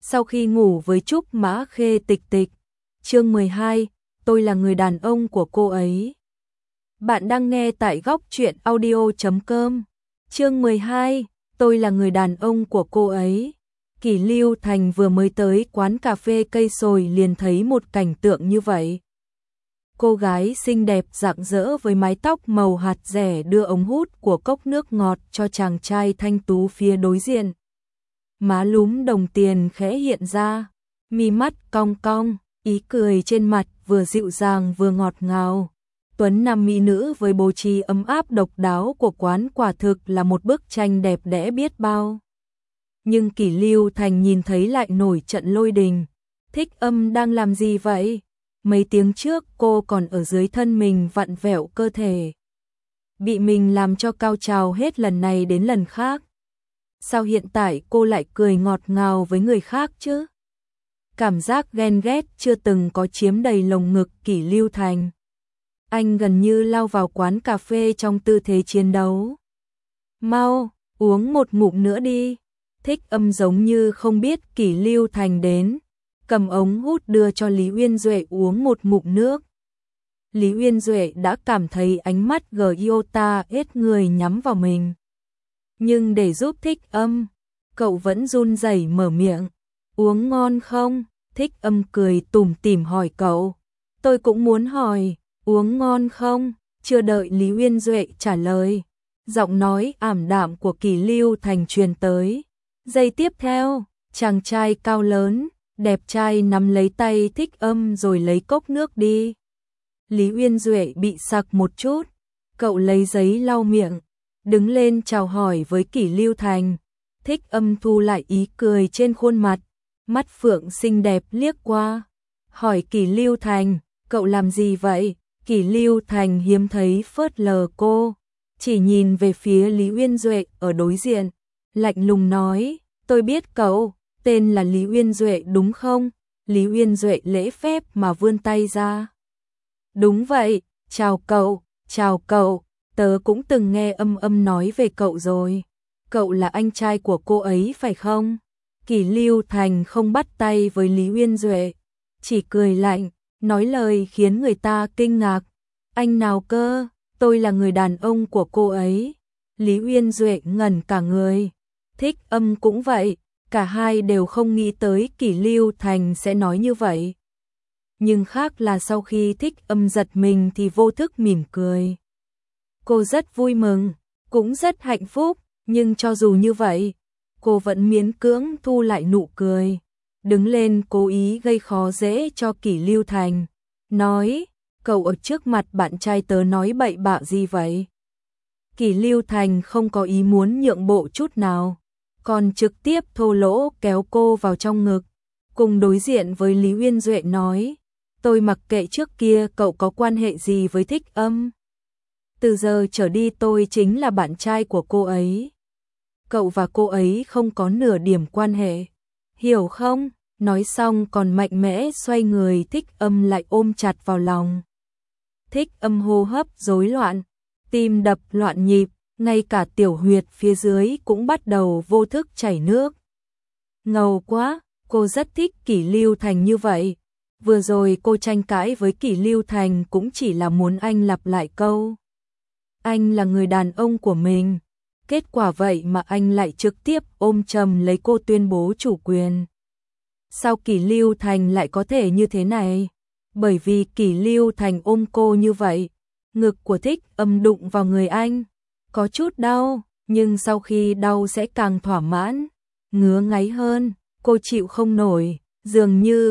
Sau khi ngủ với Trúc Mã Khê Tịch Tịch. Chương 12, tôi là người đàn ông của cô ấy. Bạn đang nghe tại góc truyện audio.com. Chương 12, tôi là người đàn ông của cô ấy. Kỷ Lưu Thành vừa mới tới quán cà phê cây sồi liền thấy một cảnh tượng như vậy. Cô gái xinh đẹp rạng rỡ với mái tóc màu hạt rẻ đưa ống hút của cốc nước ngọt cho chàng trai thanh tú phía đối diện. Má lúm đồng tiền khẽ hiện ra, mi mắt cong cong, ý cười trên mặt vừa dịu dàng vừa ngọt ngào. Tuấn nam mỹ nữ với bố trí ấm áp độc đáo của quán quả thực là một bức tranh đẹp đẽ biết bao. Nhưng Kỷ Lưu Thành nhìn thấy lại nổi trận lôi đình. Thích Âm đang làm gì vậy? Mấy tiếng trước cô còn ở dưới thân mình vặn vẹo cơ thể. Bị mình làm cho cao trào hết lần này đến lần khác. Sao hiện tại cô lại cười ngọt ngào với người khác chứ? Cảm giác ghen ghét chưa từng có chiếm đầy lồng ngực Kỷ Lưu Thành. Anh gần như lao vào quán cà phê trong tư thế chiến đấu. Mau, uống một ngụm nữa đi. Thích Âm giống như không biết Kỷ Lưu Thành đến, cầm ống hút đưa cho Lý Uyên Duệ uống một ngụm nước. Lý Uyên Duệ đã cảm thấy ánh mắt Giota hết người nhắm vào mình. Nhưng để giúp Thích Âm, cậu vẫn run rẩy mở miệng. Uống ngon không? Thích Âm cười tủm tỉm hỏi cậu. Tôi cũng muốn hỏi, uống ngon không? Chưa đợi Lý Uyên Duệ trả lời, giọng nói ảm đạm của Kỷ Lưu Thành truyền tới. Giây tiếp theo, chàng trai cao lớn, đẹp trai nắm lấy tay Thích Âm rồi lấy cốc nước đi. Lý Uyên Duệ bị sặc một chút, cậu lấy giấy lau miệng, đứng lên chào hỏi với Kỷ Lưu Thành. Thích Âm thu lại ý cười trên khuôn mặt, mắt phượng xinh đẹp liếc qua, hỏi Kỷ Lưu Thành, cậu làm gì vậy? Kỷ Lưu Thành hiếm thấy phớt lờ cô, chỉ nhìn về phía Lý Uyên Duệ ở đối diện, lạnh lùng nói, tôi biết cậu, tên là Lý Uyên Duệ đúng không? Lý Uyên Duệ lễ phép mà vươn tay ra. Đúng vậy, chào cậu, tớ cũng từng nghe Âm nói về cậu rồi. Cậu là anh trai của cô ấy phải không? Kỷ Lưu Thành không bắt tay với Lý Uyên Duệ, chỉ cười lạnh, nói lời khiến người ta kinh ngạc. Anh nào cơ? Tôi là người đàn ông của cô ấy. Lý Uyên Duệ ngẩn cả người. Thích Âm cũng vậy, cả hai đều không nghĩ tới Kỷ Lưu Thành sẽ nói như vậy. Nhưng khác là sau khi Thích Âm giật mình thì vô thức mỉm cười. Cô rất vui mừng, cũng rất hạnh phúc, nhưng cho dù như vậy, cô vẫn miễn cưỡng thu lại nụ cười. Đứng lên cố ý gây khó dễ cho Kỷ Lưu Thành, nói, cậu ở trước mặt bạn trai tớ nói bậy bạ gì vậy? Kỷ Lưu Thành không có ý muốn nhượng bộ chút nào, còn trực tiếp thô lỗ kéo cô vào trong ngực, cùng đối diện với Lý Uyên Duệ nói, tôi mặc kệ trước kia cậu có quan hệ gì với Thích Âm. Từ giờ trở đi tôi chính là bạn trai của cô ấy. Cậu và cô ấy không có nửa điểm quan hệ, hiểu không? Nói xong còn mạnh mẽ xoay người Thích Âm lại ôm chặt vào lòng. Thích Âm hô hấp rối loạn, tim đập loạn nhịp, ngay cả tiểu huyệt phía dưới cũng bắt đầu vô thức chảy nước. Ngầu quá, cô rất thích Kỷ Lưu Thành như vậy. Vừa rồi cô tranh cãi với Kỷ Lưu Thành cũng chỉ là muốn anh lặp lại câu. Anh là người đàn ông của mình. Kết quả vậy mà anh lại trực tiếp ôm chầm lấy cô tuyên bố chủ quyền. Sao Kỷ Lưu Thành lại có thể như thế này? Bởi vì Kỷ Lưu Thành ôm cô như vậy, ngực của Thích Âm đụng vào người anh. Có chút đau, nhưng sau khi đau sẽ càng thỏa mãn, ngứa ngáy hơn, cô chịu không nổi, dường như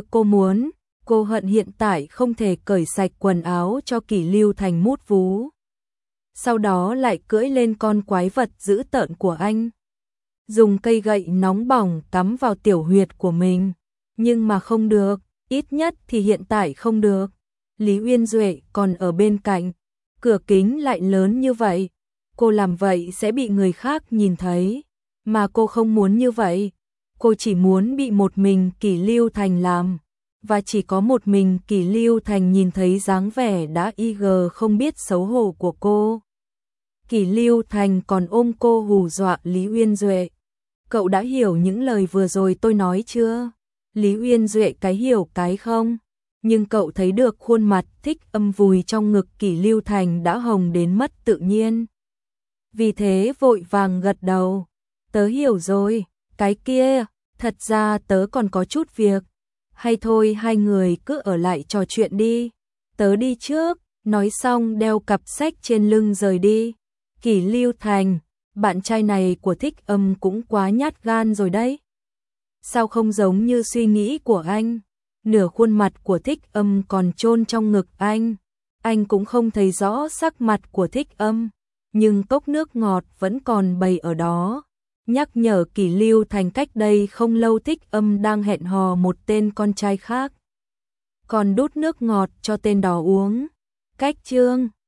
cô hận hiện tại không thể cởi sạch quần áo cho Kỷ Lưu Thành mút vú. Sau đó lại cưỡi lên con quái vật dữ tợn của anh. Dùng cây gậy nóng bỏng cắm vào tiểu huyệt của mình, nhưng mà không được, ít nhất thì hiện tại không được. Lý Uyên Duệ còn ở bên cạnh, cửa kính lại lớn như vậy. Cô làm vậy sẽ bị người khác nhìn thấy, mà cô không muốn như vậy. Cô chỉ muốn bị một mình Kỷ Lưu Thành làm, và chỉ có một mình Kỷ Lưu Thành nhìn thấy dáng vẻ đã không biết xấu hổ của cô. Kỷ Lưu Thành còn ôm cô hù dọa Lý Uyên Duệ. Cậu đã hiểu những lời vừa rồi tôi nói chưa? Lý Uyên Duệ cái hiểu cái không, nhưng cậu thấy được khuôn mặt Thích Âm vùi trong ngực Kỷ Lưu Thành đã hồng đến mất tự nhiên. Vì thế vội vàng gật đầu, tớ hiểu rồi, cái kia, thật ra tớ còn có chút việc, hay thôi hai người cứ ở lại trò chuyện đi, tớ đi trước, nói xong đeo cặp sách trên lưng rời đi. Kỷ Lưu Thành, bạn trai này của Thích Âm cũng quá nhát gan rồi đấy. Sao không giống như suy nghĩ của anh? Nửa khuôn mặt của Thích Âm còn chôn trong ngực anh cũng không thấy rõ sắc mặt của Thích Âm, nhưng cốc nước ngọt vẫn còn bày ở đó. Nhắc nhở Kỷ Lưu Thành cách đây không lâu Thích Âm đang hẹn hò một tên con trai khác, còn đút nước ngọt cho tên đó uống. Cách chương